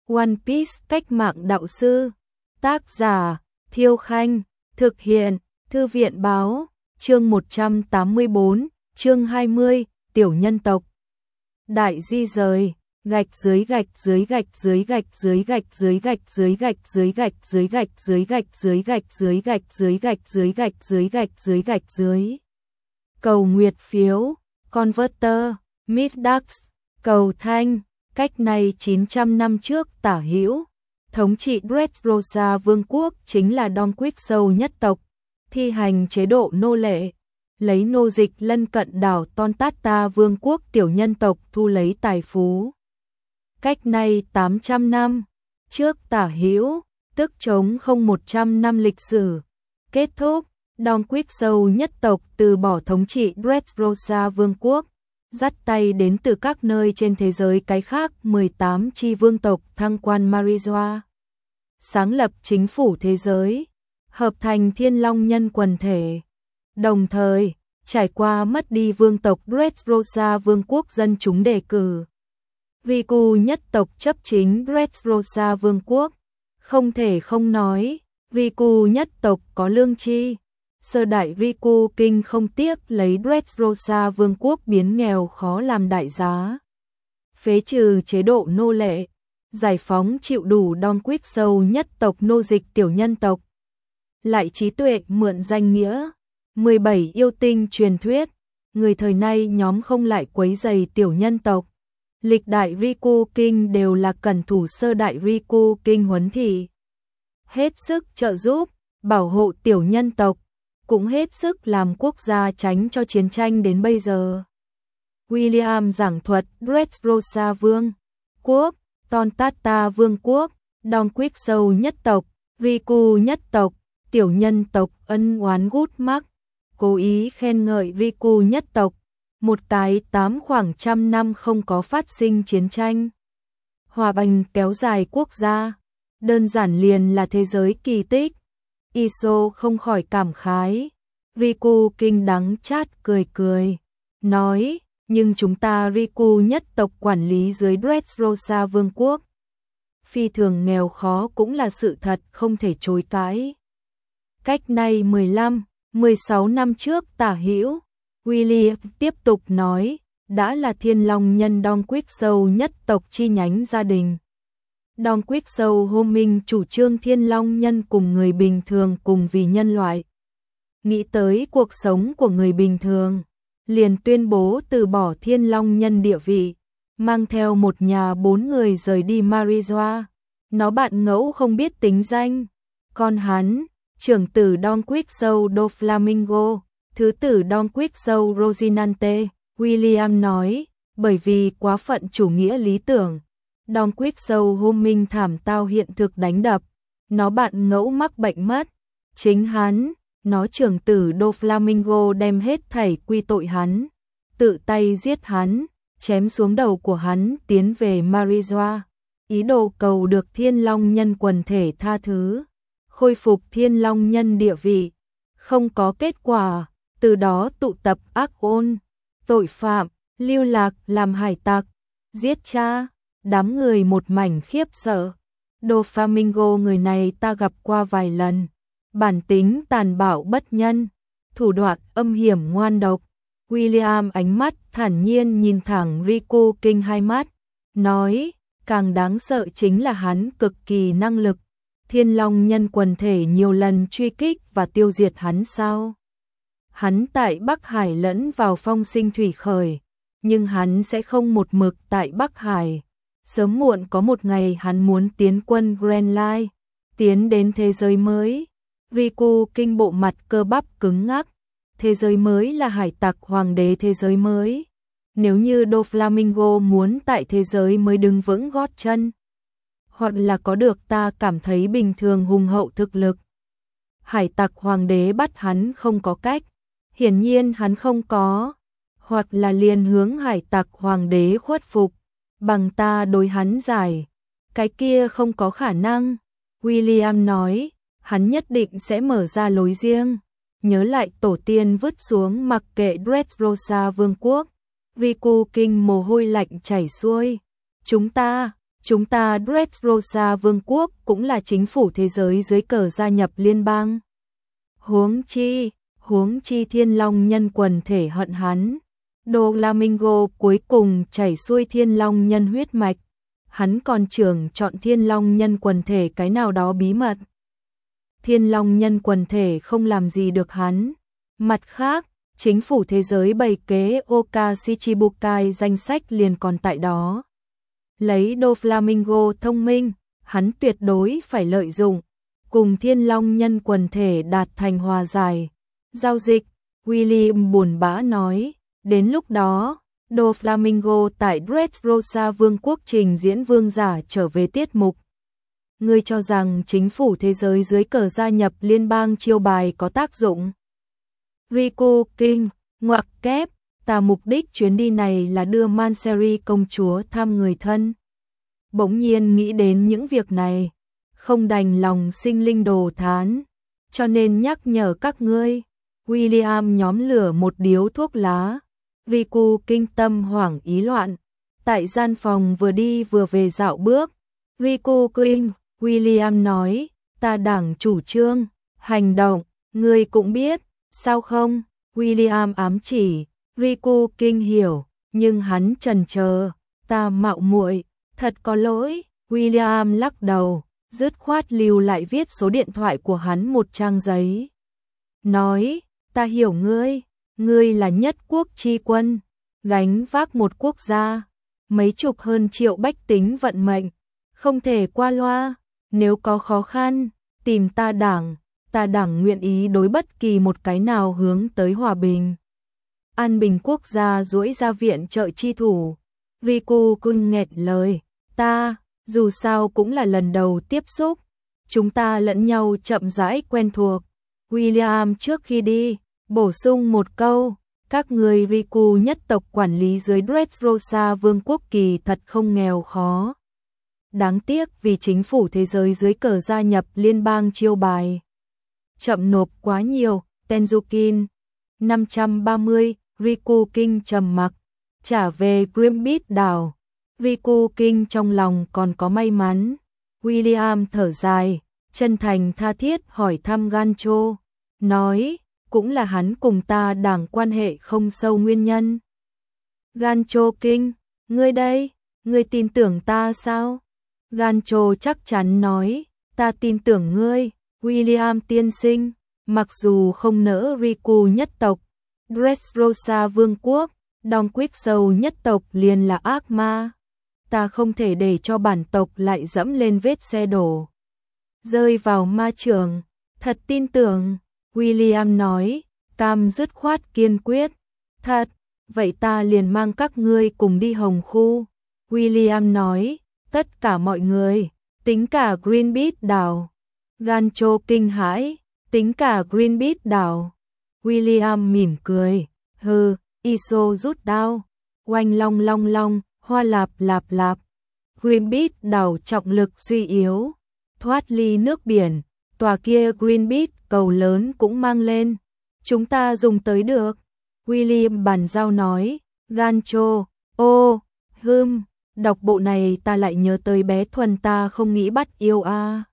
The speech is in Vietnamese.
One Piece cách mạng đạo sư. Tác giả Thiêu Khanh. Thực hiện Thư viện báo. Chương 184, chương 20, tiểu nhân tộc. Đại di rời, gạch dưới gạch dưới gạch dưới gạch dưới gạch dưới gạch dưới gạch dưới gạch dưới gạch dưới gạch dưới gạch dưới gạch dưới gạch dưới gạch dưới gạch dưới gạch dưới. Cầu nguyệt phiếu, Converter, Midax, cầu thanh, cách này 900 năm trước tả hữu, thống trị Dressrosa vương quốc chính là Don Quixote nhất tộc, thi hành chế độ nô lệ, lấy nô dịch lân cận đảo Tontata vương quốc tiểu nhân tộc thu lấy tài phú. Cách nay 800 năm trước tả hữu, tức chống không 100 năm lịch sử, kết thúc, Don Quixote nhất tộc từ bỏ thống trị Dressrosa vương quốc, dắt tay đến từ các nơi trên thế giới cái khác 18 chi vương tộc thăng quan Marijoa, sáng lập chính phủ thế giới, hợp thành Thiên Long nhân quần thể. Đồng thời, trải qua mất đi vương tộc Dressrosa vương quốc dân chúng đề cử. Riku nhất tộc chấp chính Dressrosa vương quốc, không thể không nói, Riku nhất tộc có lương tri. Sơ đại Riku Kinh không tiếc lấy Dressrosa vương quốc biến nghèo khó làm đại giá. Phế trừ chế độ nô lệ, giải phóng chịu đủ Don Quixote nhất tộc nô dịch tiểu nhân tộc. Lại trí tuệ mượn danh nghĩa, 17 yêu tinh truyền thuyết, người thời nay nhóm không lại quấy rầy tiểu nhân tộc. Lịch đại Riku Kinh đều là cẩn thủ sơ đại Riku Kinh huấn thị. Hết sức trợ giúp, bảo hộ tiểu nhân tộc, cũng hết sức làm quốc gia tránh cho chiến tranh đến bây giờ. William giảng thuật Dressrosa vương quốc, Tontata vương quốc, Don Quixote nhất tộc, Riku nhất tộc, tiểu nhân tộc ân oán gút mắc, cố ý khen ngợi Riku nhất tộc, một cái 8 khoảng trăm năm không có phát sinh chiến tranh. Hòa bình kéo dài quốc gia, đơn giản liền là thế giới kỳ tích. Iso không khỏi cảm khái. Riku Kinh đắng chát cười cười, nói, nhưng chúng ta Riku nhất tộc quản lý dưới Dressrosa vương quốc. Phi thường nghèo khó cũng là sự thật không thể chối cãi. Cách nay 15, 16 năm trước tả hữu, William tiếp tục nói, đã là Thiên Long nhân Don Quixote nhất tộc chi nhánh gia đình. Don Quixote hôm minh chủ trương Thiên Long nhân cùng người bình thường cùng vì nhân loại. Nghĩ tới cuộc sống của người bình thường, liền tuyên bố từ bỏ Thiên Long nhân địa vị, mang theo một nhà 4 người rời đi Marijoa. Nó bạn ngẫu không biết tính danh. Con hắn, trưởng tử Don Quixote do Flamingo, thứ tử Don Quixote Rocinante, William nói, bởi vì quá phận chủ nghĩa lý tưởng. Don Quixote hôm minh thảm tao hiện thực đánh đập, nó bạn ngẫu mắc bệnh mất. Chính hắn, nó trưởng tử Do Flamingo đem hết thảy quy tội hắn, tự tay giết hắn, chém xuống đầu của hắn tiến về Marijoa, ý đồ cầu được Thiên Long nhân quần thể tha thứ, khôi phục Thiên Long nhân địa vị. Không có kết quả, từ đó tụ tập ác ôn, tội phạm, lưu lạc làm hải tặc, giết cha. Đám người một mảnh khiếp sợ. Do Flamingo người này ta gặp qua vài lần. Bản tính tàn bạo bất nhân, thủ đoạn âm hiểm ngoan độc. William ánh mắt thản nhiên nhìn thẳng Riku Kinh hai mắt, nói, càng đáng sợ chính là hắn cực kỳ năng lực. Thiên Long nhân quần thể nhiều lần truy kích và tiêu diệt hắn sao? Hắn tại Bắc Hải lẫn vào phong sinh thủy khởi, nhưng hắn sẽ không một mực tại Bắc Hải. Sớm muộn có một ngày hắn muốn tiến quân Grand Line, tiến đến thế giới mới. Riku Kinh bộ mặt cơ bắp cứng ngắc. Thế giới mới là hải tặc hoàng đế thế giới mới. Nếu như Do Flamingo muốn tại thế giới mới đứng vững gót chân, hoặc là có được ta cảm thấy bình thường hùng hậu thực lực. Hải tặc hoàng đế bắt hắn không có cách, hiển nhiên hắn không có, hoặc là liền hướng hải tặc hoàng đế khuất phục. Bằng ta đối hắn giải, cái kia không có khả năng. William nói, hắn nhất định sẽ mở ra lối riêng. Nhớ lại tổ tiên vứt xuống mặc kệ Dressrosa vương quốc. Riku Kinh mồ hôi lạnh chảy xuôi. Chúng ta, chúng ta Dressrosa Vương quốc cũng là chính phủ thế giới dưới cờ gia nhập liên bang. Huống chi Thiên Long nhân quần thể hận hắn. Doflamingo cuối cùng chảy xuôi Thiên Long nhân huyết mạch. Hắn còn trưởng chọn Thiên Long nhân quần thể cái nào đó bí mật. Thiên Long nhân quần thể không làm gì được hắn. Mặt khác, chính phủ thế giới bày kế Oka Shichibukai danh sách liền còn tại đó. Lấy Doflamingo thông minh, hắn tuyệt đối phải lợi dụng, cùng Thiên Long nhân quần thể đạt thành hòa giải. Giao dịch, William buồn bã nói, đến lúc đó, Doflamingo tại Dressrosa Vương quốc trình diễn vương giả trở về tiết mục. Ngươi cho rằng chính phủ thế giới dưới cờ gia nhập liên bang chiêu bài có tác dụng? Riku King, ngoặc kép, ta mục đích chuyến đi này là đưa Manseri công chúa thăm người thân. Bỗng nhiên nghĩ đến những việc này, không đành lòng sinh linh đồ thán, cho nên nhắc nhở các ngươi. William nhóm lửa một điếu thuốc lá. Riku kinh tâm hoảng ý loạn, tại gian phòng vừa đi vừa về dạo bước. Riku King, William nói, ta đảng chủ trương, hành động, ngươi cũng biết, sao không? William ám chỉ, Riku King hiểu, nhưng hắn chần chờ, ta mạo muội, thật có lỗi. William lắc đầu, dứt khoát lưu lại viết số điện thoại của hắn một trang giấy. Nói, ta hiểu ngươi là nhất quốc chi quân, gánh vác một quốc gia, mấy chục hơn triệu bách tính vận mệnh, không thể qua loa, nếu có khó khăn, tìm ta đảng nguyện ý đối bất kỳ một cái nào hướng tới hòa bình. An bình quốc gia duỗi ra viện trợ chi thủ. Riku Kun nghẹt lời, ta, dù sao cũng là lần đầu tiếp xúc, chúng ta lẫn nhau chậm rãi quen thuộc. William trước khi đi, bổ sung một câu, các người Riku nhất tộc quản lý dưới Dressrosa Vương quốc kỳ thật không nghèo khó. Đáng tiếc vì chính phủ thế giới dưới cờ gia nhập liên bang chiêu bài. Chậm nộp quá nhiều, Tenzukin. 530, Riku King trầm mặc, trả về Grimbit đảo. Riku King trong lòng còn có may mắn. William thở dài, chân thành tha thiết hỏi thăm Gancho, nói, cũng là hắn cùng ta đảng quan hệ không sâu nguyên nhân. Gancho King, ngươi đây, ngươi tin tưởng ta sao? Gancho chắc chắn nói, ta tin tưởng ngươi, William tiên sinh, mặc dù không nỡ Riku nhất tộc, Dressrosa Vương quốc, Dong Quixote nhất tộc liền là ác ma. Ta không thể để cho bản tộc lại dẫm lên vết xe đổ. Rơi vào ma trường, thật tin tưởng, William nói, cam dứt khoát kiên quyết. Thật, vậy ta liền mang các ngươi cùng đi Hồng Khu. William nói, tất cả mọi người, tính cả Greenpeace đảo. Gancho kinh hãi, tính cả Greenpeace đảo. William mỉm cười, hừ, Iso rút đao, oanh long long long, hoa lạp lạp lạp. Greenpeace đảo trọng lực suy yếu, thoát ly nước biển, tòa kia Greenpeace cầu lớn cũng mang lên. Chúng ta dùng tới được. William bàn giao nói, Gancho, đọc bộ này ta lại nhớ tới bé Thuần ta không nghĩ bắt yêu a.